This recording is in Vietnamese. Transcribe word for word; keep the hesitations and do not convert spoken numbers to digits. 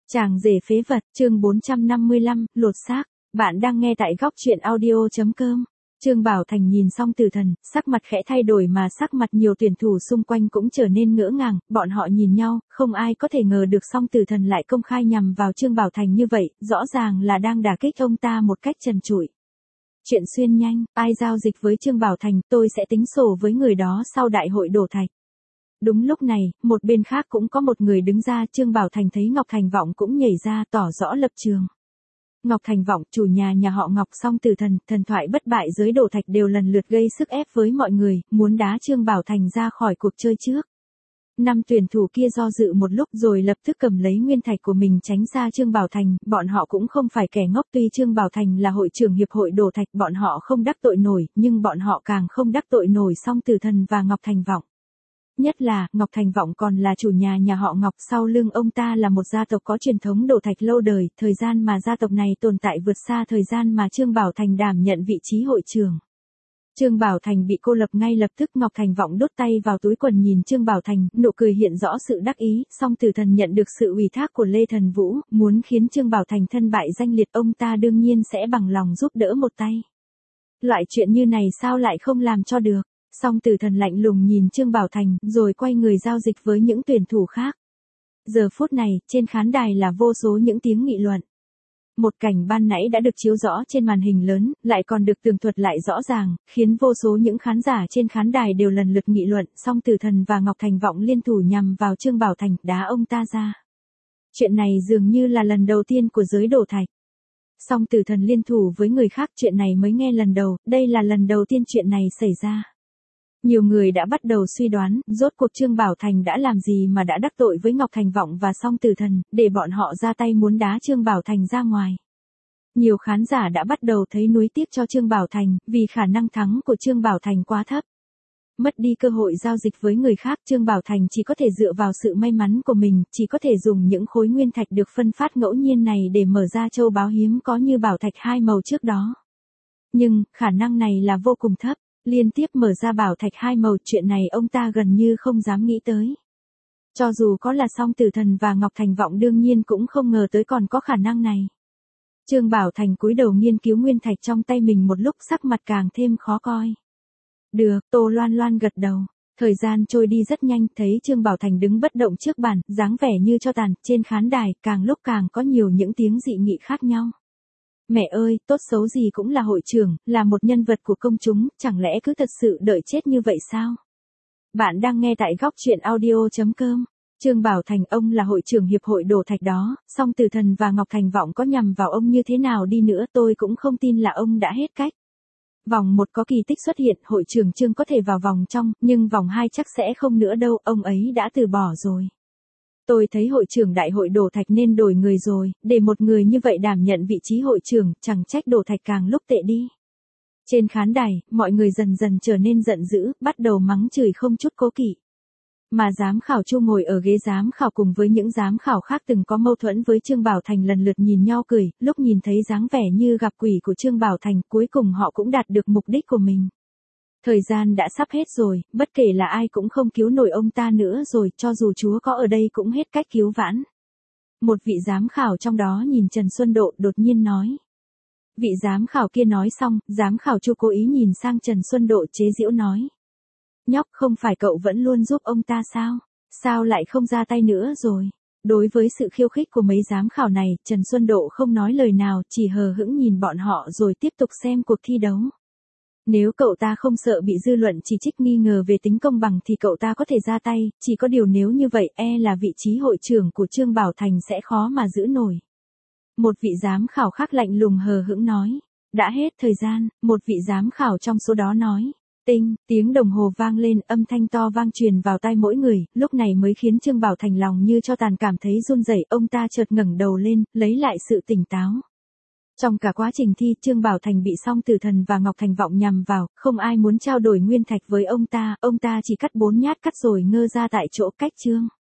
Chàng rể phế vật, chương bốn trăm năm mươi lăm, lột xác. Bạn đang nghe tại góc truyện audio.com. Trương Bảo Thành nhìn xong Từ Thần, sắc mặt khẽ thay đổi mà sắc mặt nhiều tuyển thủ xung quanh cũng trở nên ngỡ ngàng, bọn họ nhìn nhau, không ai có thể ngờ được song Từ Thần lại công khai nhằm vào Trương Bảo Thành như vậy, rõ ràng là đang đả kích ông ta một cách trần trụi. Chuyện xuyên nhanh, ai giao dịch với Trương Bảo Thành, tôi sẽ tính sổ với người đó sau đại hội đổ thạch. Đúng lúc này, một bên khác cũng có một người đứng ra, Trương Bảo Thành thấy Ngọc Thành Vọng cũng nhảy ra tỏ rõ lập trường. Ngọc Thành Vọng, chủ nhà nhà họ Ngọc song Từ Thần, thần thoại bất bại giới đổ thạch đều lần lượt gây sức ép với mọi người, muốn đá Trương Bảo Thành ra khỏi cuộc chơi trước. Năm tuyển thủ kia do dự một lúc rồi lập tức cầm lấy nguyên thạch của mình tránh xa Trương Bảo Thành, bọn họ cũng không phải kẻ ngốc, tuy Trương Bảo Thành là hội trưởng hiệp hội đổ thạch bọn họ không đắc tội nổi, nhưng bọn họ càng không đắc tội nổi song Từ Thần và Ngọc Thành Vọng. Nhất là, Ngọc Thành Vọng còn là chủ nhà nhà họ Ngọc, sau lưng ông ta là một gia tộc có truyền thống đổ thạch lâu đời, thời gian mà gia tộc này tồn tại vượt xa thời gian mà Trương Bảo Thành đảm nhận vị trí hội trưởng. Trương Bảo Thành bị cô lập ngay lập tức, Ngọc Thành Vọng đút tay vào túi quần nhìn Trương Bảo Thành, nụ cười hiện rõ sự đắc ý, song Từ Thần nhận được sự ủy thác của Lê Thần Vũ, muốn khiến Trương Bảo Thành thân bại danh liệt, ông ta đương nhiên sẽ bằng lòng giúp đỡ một tay. Loại chuyện như này sao lại không làm cho được? Song Từ Thần lạnh lùng nhìn Trương Bảo Thành, rồi quay người giao dịch với những tuyển thủ khác. Giờ phút này, trên khán đài là vô số những tiếng nghị luận. Một cảnh ban nãy đã được chiếu rõ trên màn hình lớn, lại còn được tường thuật lại rõ ràng, khiến vô số những khán giả trên khán đài đều lần lượt nghị luận, song Từ Thần và Ngọc Thành Vọng liên thủ nhằm vào Trương Bảo Thành, đá ông ta ra. Chuyện này dường như là lần đầu tiên của giới đổ thạch. Song Từ Thần liên thủ với người khác, chuyện này mới nghe lần đầu, đây là lần đầu tiên chuyện này xảy ra. Nhiều người đã bắt đầu suy đoán, rốt cuộc Trương Bảo Thành đã làm gì mà đã đắc tội với Ngọc Thành Vọng và song Từ Thần, để bọn họ ra tay muốn đá Trương Bảo Thành ra ngoài. Nhiều khán giả đã bắt đầu thấy nuối tiếc cho Trương Bảo Thành, vì khả năng thắng của Trương Bảo Thành quá thấp. Mất đi cơ hội giao dịch với người khác, Trương Bảo Thành chỉ có thể dựa vào sự may mắn của mình, chỉ có thể dùng những khối nguyên thạch được phân phát ngẫu nhiên này để mở ra châu báu hiếm có như bảo thạch hai màu trước đó. Nhưng, khả năng này là vô cùng thấp. Liên tiếp mở ra bảo thạch hai màu, chuyện này ông ta gần như không dám nghĩ tới. Cho dù có là song Từ Thần và Ngọc Thành Vọng đương nhiên cũng không ngờ tới còn có khả năng này. Trương Bảo Thành cúi đầu nghiên cứu nguyên thạch trong tay mình một lúc, sắc mặt càng thêm khó coi. Được, Tô Loan Loan gật đầu. Thời gian trôi đi rất nhanh, thấy Trương Bảo Thành đứng bất động trước bàn, dáng vẻ như cho tàn, trên khán đài, càng lúc càng có nhiều những tiếng dị nghị khác nhau. Mẹ ơi, tốt xấu gì cũng là hội trưởng, là một nhân vật của công chúng, chẳng lẽ cứ thật sự đợi chết như vậy sao? Bạn đang nghe tại góc truyện audio.com. Trương Bảo Thành, ông là hội trưởng hiệp hội đổ thạch đó, song Từ Thần và Ngọc Thành Vọng có nhằm vào ông như thế nào đi nữa tôi cũng không tin là ông đã hết cách. Vòng một có kỳ tích xuất hiện, hội trưởng Trương có thể vào vòng trong, nhưng vòng hai chắc sẽ không nữa đâu, ông ấy đã từ bỏ rồi. Tôi thấy hội trưởng đại hội đổ thạch nên đổi người rồi, để một người như vậy đảm nhận vị trí hội trưởng, chẳng trách đổ thạch càng lúc tệ đi. Trên khán đài, mọi người dần dần trở nên giận dữ, bắt đầu mắng chửi không chút cố kỵ. Mà giám khảo Chu ngồi ở ghế giám khảo cùng với những giám khảo khác từng có mâu thuẫn với Trương Bảo Thành lần lượt nhìn nhau cười, lúc nhìn thấy dáng vẻ như gặp quỷ của Trương Bảo Thành, cuối cùng họ cũng đạt được mục đích của mình. Thời gian đã sắp hết rồi, bất kể là ai cũng không cứu nổi ông ta nữa rồi, cho dù Chúa có ở đây cũng hết cách cứu vãn. Một vị giám khảo trong đó nhìn Trần Xuân Độ, đột nhiên nói. Vị giám khảo kia nói xong, giám khảo Chu cố ý nhìn sang Trần Xuân Độ chế giễu nói. Nhóc, không phải cậu vẫn luôn giúp ông ta sao? Sao lại không ra tay nữa rồi? Đối với sự khiêu khích của mấy giám khảo này, Trần Xuân Độ không nói lời nào, chỉ hờ hững nhìn bọn họ rồi tiếp tục xem cuộc thi đấu. Nếu cậu ta không sợ bị dư luận chỉ trích nghi ngờ về tính công bằng thì cậu ta có thể ra tay, chỉ có điều nếu như vậy e là vị trí hội trưởng của Trương Bảo Thành sẽ khó mà giữ nổi. Một vị giám khảo khác lạnh lùng hờ hững nói, đã hết thời gian, một vị giám khảo trong số đó nói. Tinh, tiếng đồng hồ vang lên, âm thanh to vang truyền vào tai mỗi người, lúc này mới khiến Trương Bảo Thành lòng như cho tàn cảm thấy run rẩy, ông ta chợt ngẩng đầu lên, lấy lại sự tỉnh táo. Trong cả quá trình thi, Trương Bảo Thành bị song Từ Thần và Ngọc Thành Vọng nhằm vào, không ai muốn trao đổi nguyên thạch với ông ta, ông ta chỉ cắt bốn nhát cắt rồi ngơ ra tại chỗ cách Trương.